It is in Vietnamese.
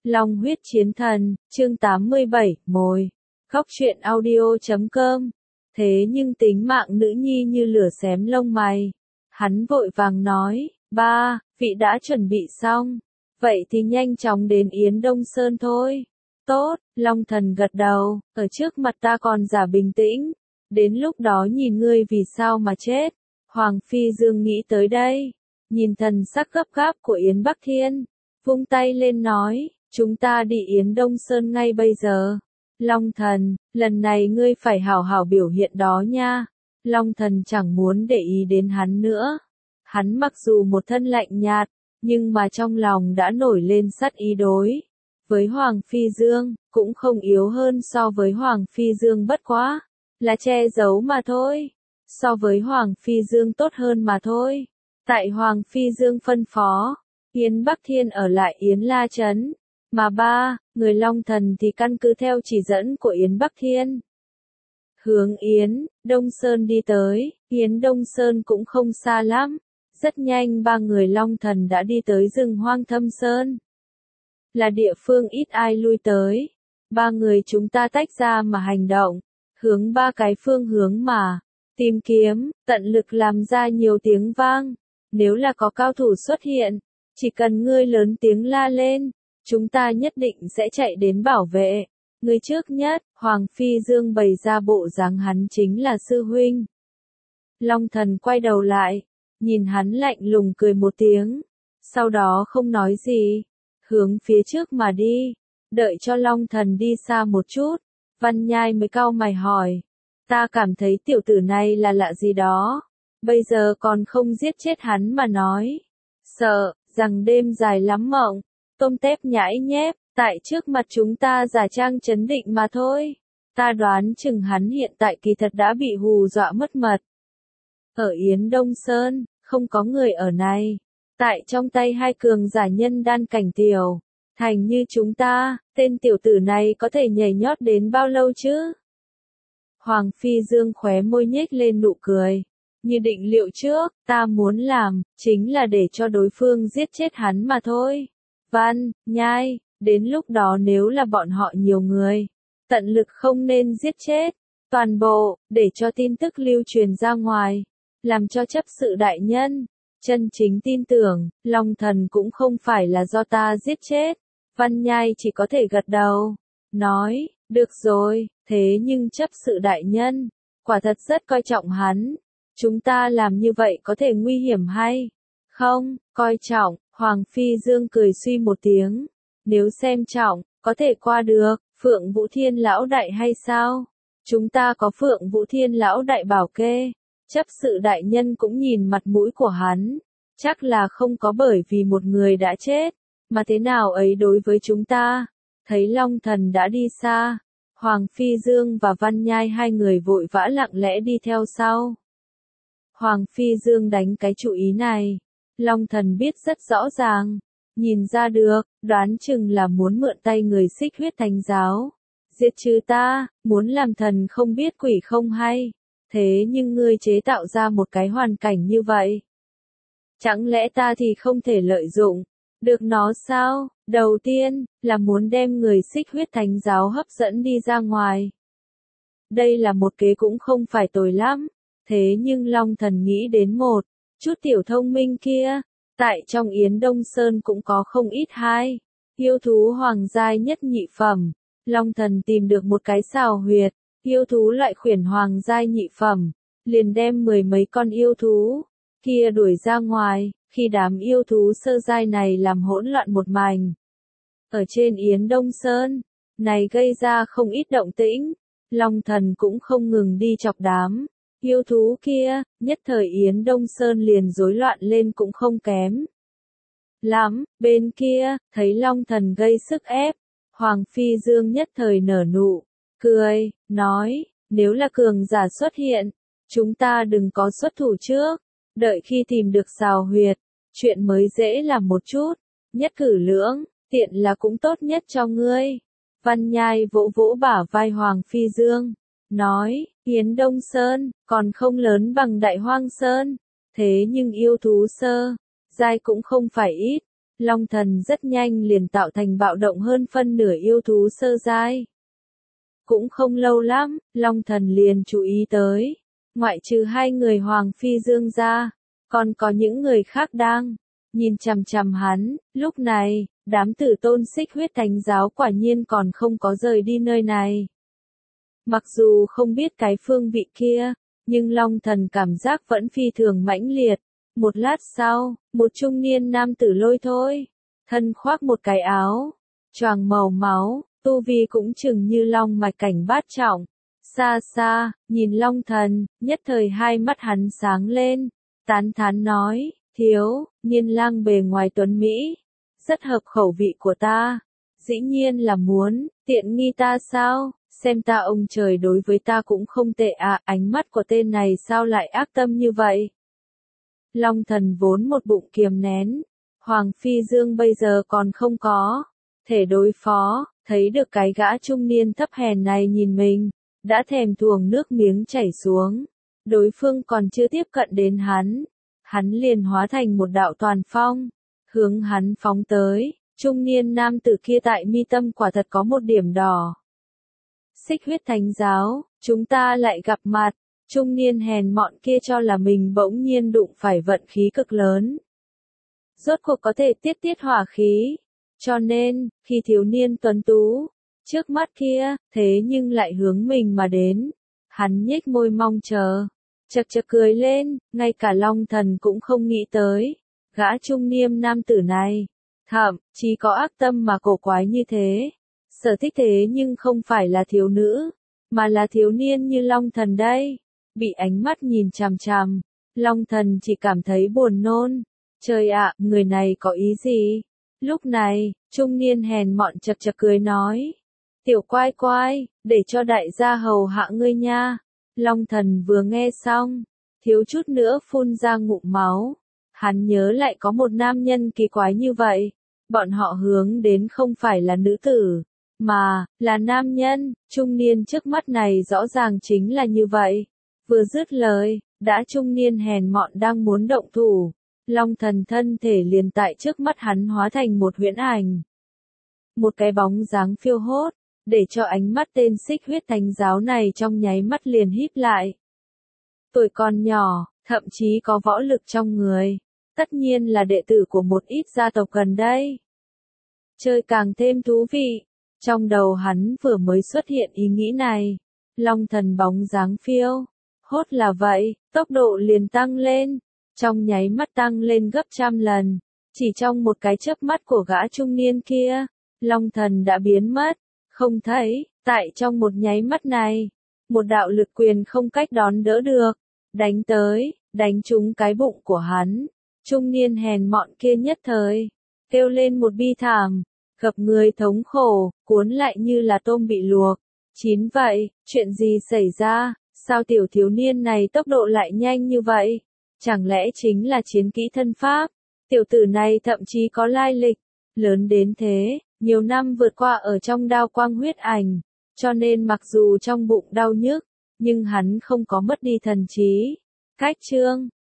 Long huyết chiến thần, chương 87, mồi. Góc truyện audio.com. Thế nhưng tính mạng nữ nhi như lửa xém lông mày. Hắn vội vàng nói, ba, vị đã chuẩn bị xong. Vậy thì nhanh chóng đến Yến Đông Sơn thôi. Tốt, Long thần gật đầu, ở trước mặt ta còn giả bình tĩnh. Đến lúc đó nhìn ngươi vì sao mà chết. Hoàng Phi Dương nghĩ tới đây. Nhìn thần sắc gấp gáp của Yến Bắc Thiên. Vung tay lên nói, chúng ta đi Yến Đông Sơn ngay bây giờ. Long thần, lần này ngươi phải hảo hảo biểu hiện đó nha. Long thần chẳng muốn để ý đến hắn nữa. Hắn mặc dù một thân lạnh nhạt, nhưng mà trong lòng đã nổi lên sát ý đối. Với Hoàng Phi Dương, cũng không yếu hơn so với Hoàng Phi Dương bất quá. Là che giấu mà thôi. So với Hoàng Phi Dương tốt hơn mà thôi. Tại Hoàng Phi Dương phân phó, Yến Bắc Thiên ở lại Yến La Trấn. Mà ba, người Long thần thì căn cứ theo chỉ dẫn của Yến Bắc Thiên. Hướng Yến, Đông Sơn đi tới, Yến Đông Sơn cũng không xa lắm. Rất nhanh ba người Long thần đã đi tới rừng hoang Thâm Sơn. Là địa phương ít ai lui tới. Ba người chúng ta tách ra mà hành động. Hướng ba cái phương hướng mà. Tìm kiếm, tận lực làm ra nhiều tiếng vang. Nếu là có cao thủ xuất hiện, chỉ cần ngươi lớn tiếng la lên, chúng ta nhất định sẽ chạy đến bảo vệ. Người trước nhất, Hoàng Phi Dương bày ra bộ dáng hắn chính là sư huynh. Long thần quay đầu lại, nhìn hắn lạnh lùng cười một tiếng, sau đó không nói gì, hướng phía trước mà đi. Đợi cho Long thần đi xa một chút, Văn Nhai mới cau mày hỏi, ta cảm thấy tiểu tử này là lạ gì đó, bây giờ còn không giết chết hắn mà nói. Sợ rằng đêm dài lắm mộng, tôm tép nhãi nhép, tại trước mặt chúng ta giả trang trấn định mà thôi. Ta đoán chừng hắn hiện tại kỳ thật đã bị hù dọa mất mật. Ở Yến Đông Sơn, không có người ở này. Tại trong tay hai cường giả nhân đan cảnh tiểu. Thành như chúng ta, tên tiểu tử này có thể nhảy nhót đến bao lâu chứ? Hoàng Phi Dương khóe môi nhếch lên nụ cười. Như định liệu trước, ta muốn làm, chính là để cho đối phương giết chết hắn mà thôi. Văn, Nhai, đến lúc đó nếu là bọn họ nhiều người, tận lực không nên giết chết, toàn bộ, để cho tin tức lưu truyền ra ngoài, làm cho chấp sự đại nhân, chân chính tin tưởng, Long thần cũng không phải là do ta giết chết. Văn Nhai chỉ có thể gật đầu, nói, được rồi, thế nhưng chấp sự đại nhân, quả thật rất coi trọng hắn. Chúng ta làm như vậy có thể nguy hiểm hay không? Coi trọng, Hoàng Phi Dương cười suy một tiếng. Nếu xem trọng, có thể qua được, Phượng Vũ Thiên lão đại hay sao? Chúng ta có Phượng Vũ Thiên lão đại bảo kê. Chấp sự đại nhân cũng nhìn mặt mũi của hắn. Chắc là không có bởi vì một người đã chết, mà thế nào ấy đối với chúng ta. Thấy Long thần đã đi xa, Hoàng Phi Dương và Văn Nhai hai người vội vã lặng lẽ đi theo sau. Hoàng Phi Dương đánh cái chủ ý này. Long thần biết rất rõ ràng. Nhìn ra được, đoán chừng là muốn mượn tay người Xích Huyết Thánh giáo. Diệt trừ ta, muốn làm thần không biết quỷ không hay. Thế nhưng ngươi chế tạo ra một cái hoàn cảnh như vậy. Chẳng lẽ ta thì không thể lợi dụng được nó sao? Đầu tiên, là muốn đem người Xích Huyết Thánh giáo hấp dẫn đi ra ngoài. Đây là một kế cũng không phải tồi lắm. Thế nhưng Long thần nghĩ đến một chút tiểu thông minh kia, tại trong Yến Đông Sơn cũng có không ít hai yêu thú hoàng giai nhất nhị phẩm. Long thần tìm được một cái xào huyệt, yêu thú loại khuyển hoàng giai nhị phẩm, liền đem mười mấy con yêu thú kia đuổi ra ngoài, khi đám yêu thú sơ giai này làm hỗn loạn một mảnh. Ở trên Yến Đông Sơn, này gây ra không ít động tĩnh, Long thần cũng không ngừng đi chọc đám yêu thú kia, nhất thời Yến Đông Sơn liền rối loạn lên cũng không kém lắm. Bên kia, thấy Long thần gây sức ép, Hoàng Phi Dương nhất thời nở nụ cười, nói, nếu là cường giả xuất hiện, chúng ta đừng có xuất thủ trước, đợi khi tìm được xào huyệt, chuyện mới dễ làm một chút, nhất cử lưỡng, tiện là cũng tốt nhất cho ngươi. Văn Nhai vỗ vỗ bả vai Hoàng Phi Dương, nói, Yến Đông Sơn, còn không lớn bằng Đại Hoang Sơn, thế nhưng yêu thú sơ giai cũng không phải ít, Long thần rất nhanh liền tạo thành bạo động hơn phân nửa yêu thú sơ giai. Cũng không lâu lắm, Long thần liền chú ý tới, ngoại trừ hai người Hoàng Phi Dương ra, còn có những người khác đang nhìn chằm chằm hắn. Lúc này, đám tử tôn Xích Huyết Thánh Giáo quả nhiên còn không có rời đi nơi này. Mặc dù không biết cái phương vị kia, nhưng Long thần cảm giác vẫn phi thường mãnh liệt. Một lát sau, một trung niên nam tử lôi thôi, thân khoác một cái áo choàng màu máu, tu vi cũng chừng như long mạch cảnh bát trọng. Xa xa, nhìn Long thần, nhất thời hai mắt hắn sáng lên, tán thán nói, thiếu niên lang bề ngoài tuấn Mỹ, rất hợp khẩu vị của ta. Dĩ nhiên là muốn tiện nghi ta sao? Xem ta ông trời đối với ta cũng không tệ à, ánh mắt của tên này sao lại ác tâm như vậy? Long thần vốn một bụng kiềm nén, Hoàng Phi Dương bây giờ còn không có thể đối phó, thấy được cái gã trung niên thấp hèn này nhìn mình, đã thèm thuồng nước miếng chảy xuống. Đối phương còn chưa tiếp cận đến hắn liền hóa thành một đạo toàn phong, hướng hắn phóng tới. Trung niên nam tử kia tại mi tâm quả thật có một điểm đỏ. Xích Huyết Thánh Giáo, chúng ta lại gặp mặt. Trung niên hèn mọn kia cho là mình bỗng nhiên đụng phải vận khí cực lớn. Rốt cuộc có thể tiết hỏa khí. Cho nên, khi thiếu niên tuấn tú, trước mắt kia, thế nhưng lại hướng mình mà đến. Hắn nhếch môi mong chờ, chật chật cười lên, ngay cả Long thần cũng không nghĩ tới. Gã trung niên nam tử này, thậm chí có ác tâm mà cổ quái như thế. Sở thích thế nhưng không phải là thiếu nữ, mà là thiếu niên như Long thần đây. Bị ánh mắt nhìn chằm chằm, Long thần chỉ cảm thấy buồn nôn. Trời ạ, người này có ý gì? Lúc này, trung niên hèn mọn chật chật cười nói. Tiểu quai quai, để cho đại gia hầu hạ ngươi nha. Long thần vừa nghe xong, thiếu chút nữa phun ra ngụm máu. Hắn nhớ lại có một nam nhân kỳ quái như vậy. Bọn họ hướng đến không phải là nữ tử, mà là nam nhân. Trung niên trước mắt này rõ ràng chính là như vậy. Vừa dứt lời, đã trung niên hèn mọn đang muốn động thủ. Long thần thân thể liền tại trước mắt hắn hóa thành một huyễn ảnh. Một cái bóng dáng phiêu hốt, để cho ánh mắt tên Xích Huyết Thánh Giáo này trong nháy mắt liền híp lại. Tuổi còn nhỏ, thậm chí có võ lực trong người, tất nhiên là đệ tử của một ít gia tộc gần đây. Chơi càng thêm thú vị, trong đầu hắn vừa mới xuất hiện ý nghĩ này. Long thần bóng dáng phiêu hốt là vậy, tốc độ liền tăng lên, trong nháy mắt tăng lên gấp trăm lần. Chỉ trong một cái chớp mắt của gã trung niên kia, Long thần đã biến mất, không thấy. Tại trong một nháy mắt này, một đạo lực quyền không cách đón đỡ được, đánh tới, đánh trúng cái bụng của hắn. Trung niên hèn mọn kia nhất thời kêu lên một bi thảm, gặp người thống khổ, cuốn lại như là tôm bị luộc chín vậy. Chuyện gì xảy ra? Sao tiểu thiếu niên này tốc độ lại nhanh như vậy? Chẳng lẽ chính là chiến kỹ thân pháp? Tiểu tử này thậm chí có lai lịch lớn đến thế, nhiều năm vượt qua ở trong đao quang huyết ảnh, cho nên mặc dù trong bụng đau nhức, nhưng hắn không có mất đi thần trí. Cách chương